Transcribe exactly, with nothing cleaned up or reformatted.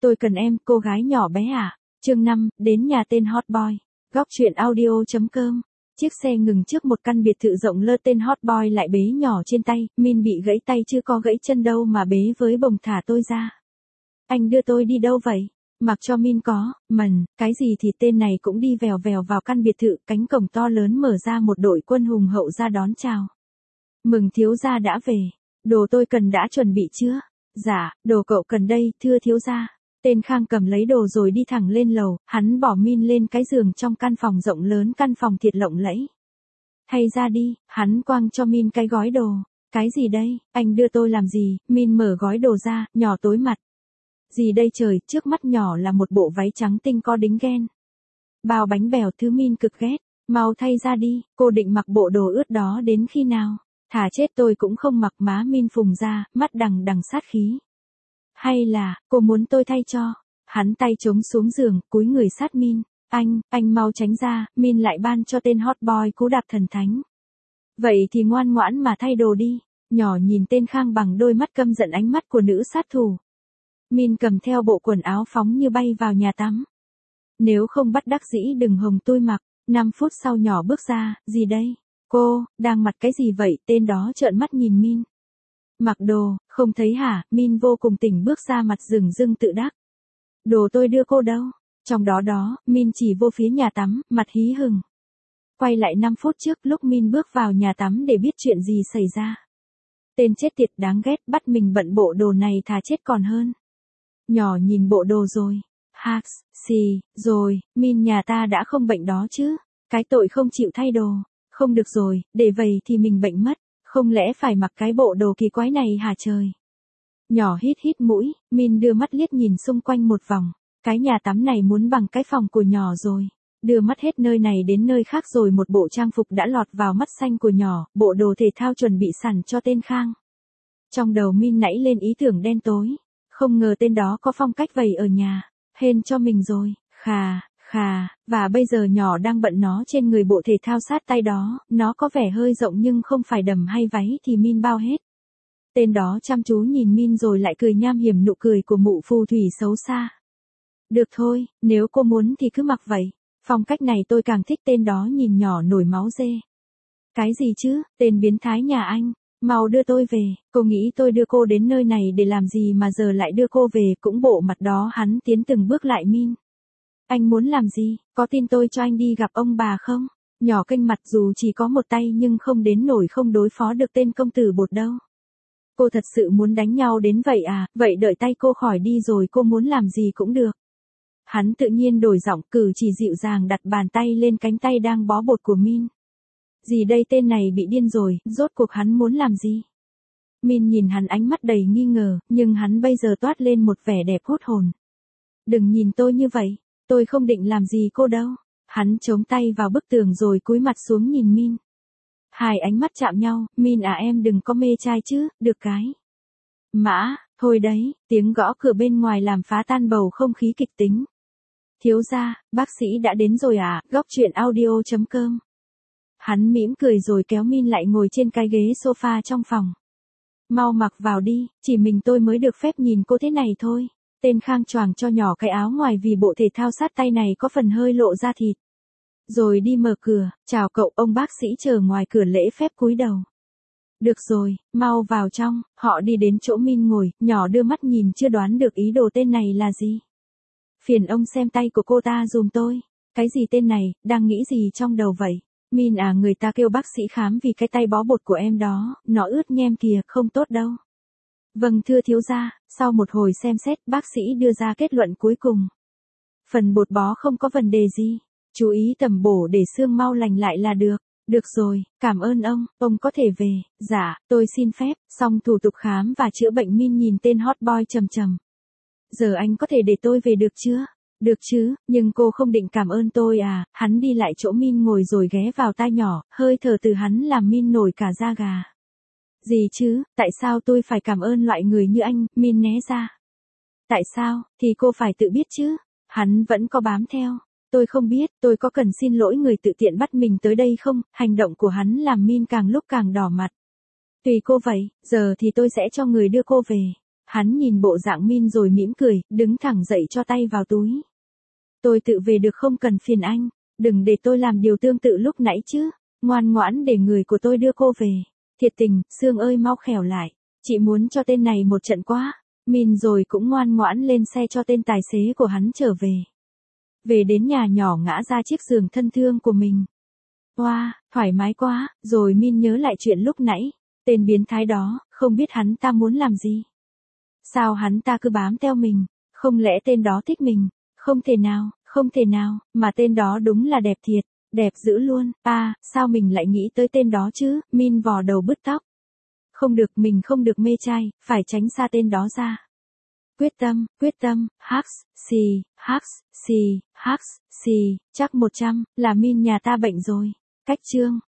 Tôi cần em, cô gái nhỏ bé à? Chương năm, đến nhà tên hot boy. Góc truyện audio.com. Chiếc xe ngừng trước một căn biệt thự rộng lơ, tên hot boy lại bế nhỏ trên tay, Min bị gãy tay chứ có gãy chân đâu mà bế với bồng thả tôi ra. Anh đưa tôi đi đâu vậy? Mặc cho Min có, mần, cái gì thì tên này cũng đi vèo vèo vào căn biệt thự, cánh cổng to lớn mở ra, một đội quân hùng hậu ra đón chào. Mừng thiếu gia đã về, đồ tôi cần đã chuẩn bị chưa? Dạ, đồ cậu cần đây, thưa thiếu gia. Tên Khang cầm lấy đồ rồi đi thẳng lên lầu, hắn bỏ Min lên cái giường trong căn phòng rộng lớn, căn phòng thiệt lộng lẫy. Thay ra đi, hắn quăng cho Min cái gói đồ. Cái gì đây, anh đưa tôi làm gì? Min mở gói đồ ra, nhỏ tối mặt. Gì đây trời, trước mắt nhỏ là một bộ váy trắng tinh có đính ghen. Bao bánh bèo, thứ Min cực ghét. Mau thay ra đi, cô định mặc bộ đồ ướt đó đến khi nào? Thà chết tôi cũng không mặc. Má Min phùng ra, mắt đằng đằng sát khí. Hay là, cô muốn tôi thay cho? Hắn tay chống xuống giường, cúi người sát Min. Anh, anh mau tránh ra, Min lại ban cho tên hot boy cú đạp thần thánh. Vậy thì ngoan ngoãn mà thay đồ đi. Nhỏ nhìn tên Khang bằng đôi mắt căm giận, ánh mắt của nữ sát thủ. Min cầm theo bộ quần áo phóng như bay vào nhà tắm. Nếu không bắt đắc dĩ đừng hòng tôi mặc. năm phút sau nhỏ bước ra, gì đây? Cô, đang mặc cái gì vậy? Tên đó trợn mắt nhìn Min. Mặc đồ, không thấy hả? Min vô cùng tỉnh bước ra, mặt rừng rưng tự đắc. Đồ tôi đưa cô đâu? Trong đó đó, Min chỉ vô phía nhà tắm, mặt hí hửng. Quay lại năm phút trước, lúc Min bước vào nhà tắm để biết chuyện gì xảy ra. Tên chết tiệt đáng ghét, bắt mình bận bộ đồ này thà chết còn hơn. Nhỏ nhìn bộ đồ rồi. Hạc, xì, rồi, Min nhà ta đã không bệnh đó chứ. Cái tội không chịu thay đồ. Không được rồi, để vậy thì mình bệnh mất. Không lẽ phải mặc cái bộ đồ kỳ quái này hả trời? Nhỏ hít hít mũi, Min đưa mắt liếc nhìn xung quanh một vòng. Cái nhà tắm này muốn bằng cái phòng của nhỏ rồi. Đưa mắt hết nơi này đến nơi khác rồi, một bộ trang phục đã lọt vào mắt xanh của nhỏ, bộ đồ thể thao chuẩn bị sẵn cho tên Khang. Trong đầu Min nảy lên ý tưởng đen tối. Không ngờ tên đó có phong cách vậy ở nhà. Hên cho mình rồi, khà, khà, và bây giờ nhỏ đang bận nó trên người bộ thể thao sát tay đó, nó có vẻ hơi rộng nhưng không phải đầm hay váy thì Min bao hết. Tên đó chăm chú nhìn Min rồi lại cười nham hiểm, nụ cười của mụ phù thủy xấu xa. Được thôi, nếu cô muốn thì cứ mặc vậy, phong cách này tôi càng thích. Tên đó nhìn nhỏ nổi máu dê. Cái gì chứ, tên biến thái nhà anh, mau đưa tôi về. Cô nghĩ tôi đưa cô đến nơi này để làm gì mà giờ lại đưa cô về? Cũng bộ mặt đó hắn tiến từng bước lại Min. Anh muốn làm gì? Có tin tôi cho anh đi gặp ông bà không? Nhỏ kênh mặt, dù chỉ có một tay nhưng không đến nổi không đối phó được tên công tử bột đâu. Cô thật sự muốn đánh nhau đến vậy à? Vậy đợi tay cô khỏi đi rồi cô muốn làm gì cũng được. Hắn tự nhiên đổi giọng, cử chỉ dịu dàng đặt bàn tay lên cánh tay đang bó bột của Min. Gì đây, tên này bị điên rồi, rốt cuộc hắn muốn làm gì? Min nhìn hắn ánh mắt đầy nghi ngờ, nhưng hắn bây giờ toát lên một vẻ đẹp hút hồn. Đừng nhìn tôi như vậy, tôi không định làm gì cô đâu. Hắn chống tay vào bức tường rồi cúi mặt xuống nhìn Min. Hai ánh mắt chạm nhau. Min à, em đừng có mê trai chứ, được cái. Mã, thôi đấy, tiếng gõ cửa bên ngoài làm phá tan bầu không khí kịch tính. Thiếu gia, bác sĩ đã đến rồi à? Góc truyện audio.com. Hắn mỉm cười rồi kéo Min lại ngồi trên cái ghế sofa trong phòng. Mau mặc vào đi, chỉ mình tôi mới được phép nhìn cô thế này thôi. Tên Khang choàng cho nhỏ cái áo ngoài vì bộ thể thao sát tay này có phần hơi lộ ra thịt. Rồi đi mở cửa, chào cậu. Ông bác sĩ chờ ngoài cửa lễ phép cúi đầu. Được rồi, mau vào trong. Họ đi đến chỗ Min ngồi, nhỏ đưa mắt nhìn chưa đoán được ý đồ tên này là gì. Phiền ông xem tay của cô ta dùm tôi. Cái gì, tên này, đang nghĩ gì trong đầu vậy? Min à, người ta kêu bác sĩ khám vì cái tay bó bột của em đó, nó ướt nhem kìa, không tốt đâu. Vâng thưa thiếu gia. Sau một hồi xem xét, bác sĩ đưa ra kết luận cuối cùng. Phần bột bó không có vấn đề gì. Chú ý tầm bổ để xương mau lành lại là được. Được rồi, cảm ơn ông, ông có thể về. Dạ, tôi xin phép. Xong thủ tục khám và chữa bệnh, Min nhìn tên hot boy trầm trầm. Giờ anh có thể để tôi về được chưa? Được chứ, nhưng cô không định cảm ơn tôi à? Hắn đi lại chỗ Min ngồi rồi ghé vào tai nhỏ, hơi thở từ hắn làm Min nổi cả da gà. Gì chứ, tại sao tôi phải cảm ơn loại người như anh? Min né ra. Tại sao, thì cô phải tự biết chứ. Hắn vẫn có bám theo. Tôi không biết, tôi có cần xin lỗi người tự tiện bắt mình tới đây không? Hành động của hắn làm Min càng lúc càng đỏ mặt. Tùy cô vậy, giờ thì tôi sẽ cho người đưa cô về. Hắn nhìn bộ dạng Min rồi mỉm cười, đứng thẳng dậy cho tay vào túi. Tôi tự về được không cần phiền anh, đừng để tôi làm điều tương tự lúc nãy chứ, ngoan ngoãn để người của tôi đưa cô về. Thiệt tình, Sương ơi mau khẻo lại, chị muốn cho tên này một trận quá. Min rồi cũng ngoan ngoãn lên xe cho tên tài xế của hắn trở về. Về đến nhà nhỏ ngã ra chiếc giường thân thương của mình. Wow, thoải mái quá, rồi Min nhớ lại chuyện lúc nãy, tên biến thái đó, không biết hắn ta muốn làm gì. Sao hắn ta cứ bám theo mình, không lẽ tên đó thích mình, không thể nào, không thể nào, mà tên đó đúng là đẹp thiệt, đẹp dữ luôn, à, sao mình lại nghĩ tới tên đó chứ, Min vò đầu bứt tóc. Không được, mình không được mê trai, phải tránh xa tên đó ra. Quyết tâm, quyết tâm, hắc, xì, hắc, xì, hắc, xì, chắc một trăm, là Min nhà ta bệnh rồi. Cách chương.